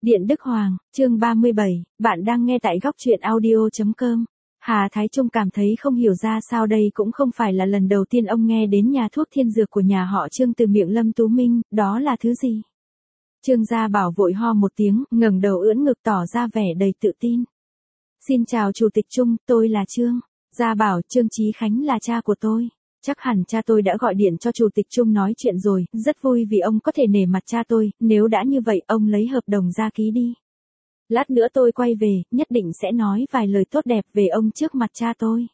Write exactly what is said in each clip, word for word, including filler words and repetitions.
Điện Đức Hoàng, chương ba mươi bảy, bạn đang nghe tại góc truyện audio.com. Hà Thái Trung cảm thấy không hiểu ra sao đây cũng không phải là lần đầu tiên ông nghe đến nhà thuốc thiên dược của nhà họ Trương từ miệng Lâm Tú Minh, đó là thứ gì? Trương Gia Bảo vội ho một tiếng, ngẩng đầu ưỡn ngực tỏ ra vẻ đầy tự tin. Xin chào Chủ tịch Trung, tôi là Trương Gia Bảo, Trương Chí Khánh là cha của tôi. Chắc hẳn cha tôi đã gọi điện cho Chủ tịch Trung nói chuyện rồi, rất vui vì ông có thể nể mặt cha tôi, nếu đã như vậy ông lấy hợp đồng ra ký đi. Lát nữa tôi quay về, nhất định sẽ nói vài lời tốt đẹp về ông trước mặt cha tôi.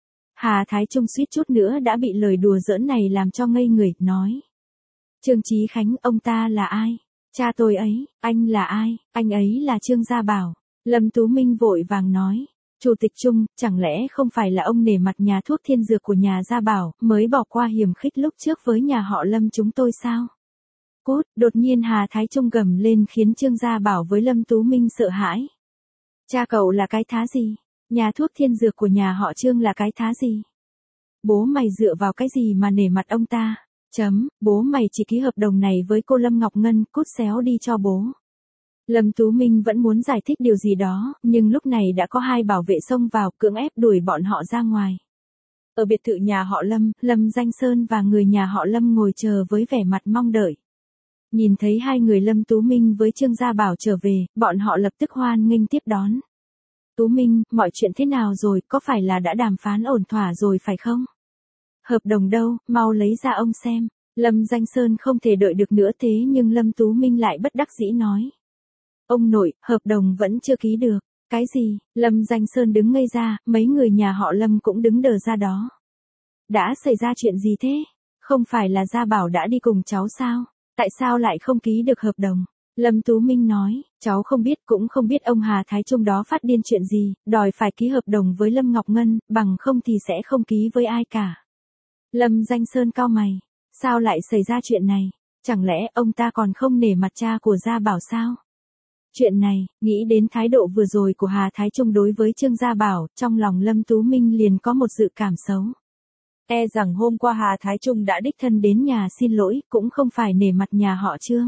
Hà Thái Trung suýt chút nữa đã bị lời đùa giỡn này làm cho ngây người, nói. Trương Chí Khánh, ông ta là ai? Cha tôi ấy, anh là ai? Anh ấy là Trương Gia Bảo. Lâm Tú Minh vội vàng nói. Chủ tịch Trung, chẳng lẽ không phải là ông nể mặt nhà thuốc thiên dược của nhà Gia Bảo, mới bỏ qua hiềm khích lúc trước với nhà họ Lâm chúng tôi sao? Cút, đột nhiên Hà Thái Trung gầm lên khiến Trương Gia Bảo với Lâm Tú Minh sợ hãi. Cha cậu là cái thá gì? Nhà thuốc thiên dược của nhà họ Trương là cái thá gì? Bố mày dựa vào cái gì mà nể mặt ông ta? Chấm, bố mày chỉ ký hợp đồng này với cô Lâm Ngọc Ngân, cút xéo đi cho bố. Lâm Tú Minh vẫn muốn giải thích điều gì đó, nhưng lúc này đã có hai bảo vệ xông vào, cưỡng ép đuổi bọn họ ra ngoài. Ở biệt thự nhà họ Lâm, Lâm Danh Sơn và người nhà họ Lâm ngồi chờ với vẻ mặt mong đợi. Nhìn thấy hai người Lâm Tú Minh với Trương Gia Bảo trở về, bọn họ lập tức hoan nghênh tiếp đón. Tú Minh, mọi chuyện thế nào rồi, có phải là đã đàm phán ổn thỏa rồi phải không? Hợp đồng đâu, mau lấy ra ông xem. Lâm Danh Sơn không thể đợi được nữa thế nhưng Lâm Tú Minh lại bất đắc dĩ nói. Ông nội, hợp đồng vẫn chưa ký được. Cái gì? Lâm Danh Sơn đứng ngây ra, mấy người nhà họ Lâm cũng đứng đờ ra đó. Đã xảy ra chuyện gì thế? Không phải là Gia Bảo đã đi cùng cháu sao? Tại sao lại không ký được hợp đồng? Lâm Tú Minh nói, cháu không biết cũng không biết ông Hà Thái Trung đó phát điên chuyện gì, đòi phải ký hợp đồng với Lâm Ngọc Ngân, bằng không thì sẽ không ký với ai cả. Lâm Danh Sơn cau mày, sao lại xảy ra chuyện này? Chẳng lẽ ông ta còn không nể mặt cha của Gia Bảo sao? Chuyện này, nghĩ đến thái độ vừa rồi của Hà Thái Trung đối với Trương Gia Bảo, trong lòng Lâm Tú Minh liền có một dự cảm xấu. E rằng hôm qua Hà Thái Trung đã đích thân đến nhà xin lỗi, cũng không phải nể mặt nhà họ Trương.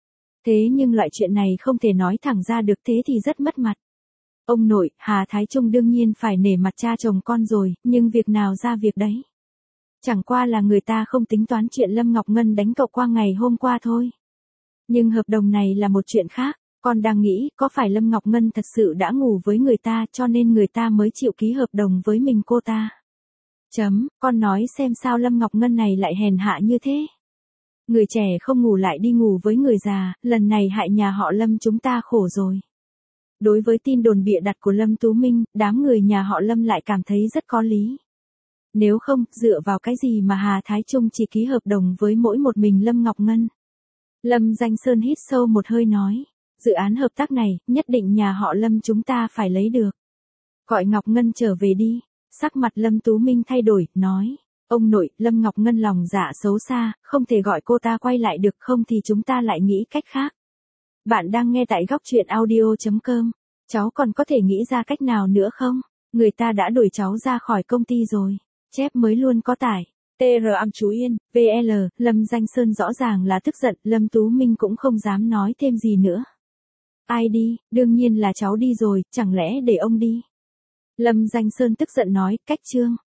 Thế nhưng loại chuyện này không thể nói thẳng ra được, thế thì rất mất mặt. Ông nội, Hà Thái Trung đương nhiên phải nể mặt cha chồng con rồi, nhưng việc nào ra việc đấy. Chẳng qua là người ta không tính toán chuyện Lâm Ngọc Ngân đánh cậu qua ngày hôm qua thôi. Nhưng hợp đồng này là một chuyện khác. Con đang nghĩ, có phải Lâm Ngọc Ngân thật sự đã ngủ với người ta cho nên người ta mới chịu ký hợp đồng với mình cô ta? Chấm, con nói xem sao Lâm Ngọc Ngân này lại hèn hạ như thế? Người trẻ không ngủ lại đi ngủ với người già, lần này hại nhà họ Lâm chúng ta khổ rồi. Đối với tin đồn bịa đặt của Lâm Tú Minh, đám người nhà họ Lâm lại cảm thấy rất có lý. Nếu không, dựa vào cái gì mà Hà Thái Trung chỉ ký hợp đồng với mỗi một mình Lâm Ngọc Ngân? Lâm Danh Sơn hít sâu một hơi nói. Dự án hợp tác này, nhất định nhà họ Lâm chúng ta phải lấy được. Gọi Ngọc Ngân trở về đi. Sắc mặt Lâm Tú Minh thay đổi, nói. Ông nội, Lâm Ngọc Ngân lòng dạ xấu xa, không thể gọi cô ta quay lại được, không thì chúng ta lại nghĩ cách khác. Bạn đang nghe tại góc truyện audio.com. Cháu còn có thể nghĩ ra cách nào nữa không? Người ta đã đuổi cháu ra khỏi công ty rồi. Chép mới luôn có tải. tê rờ am chú Yên, vê lờ, Lâm Danh Sơn rõ ràng là tức giận, Lâm Tú Minh cũng không dám nói thêm gì nữa. Ai đi, đương nhiên là cháu đi rồi, chẳng lẽ để ông đi? Lâm Danh Sơn tức giận nói, cách Trương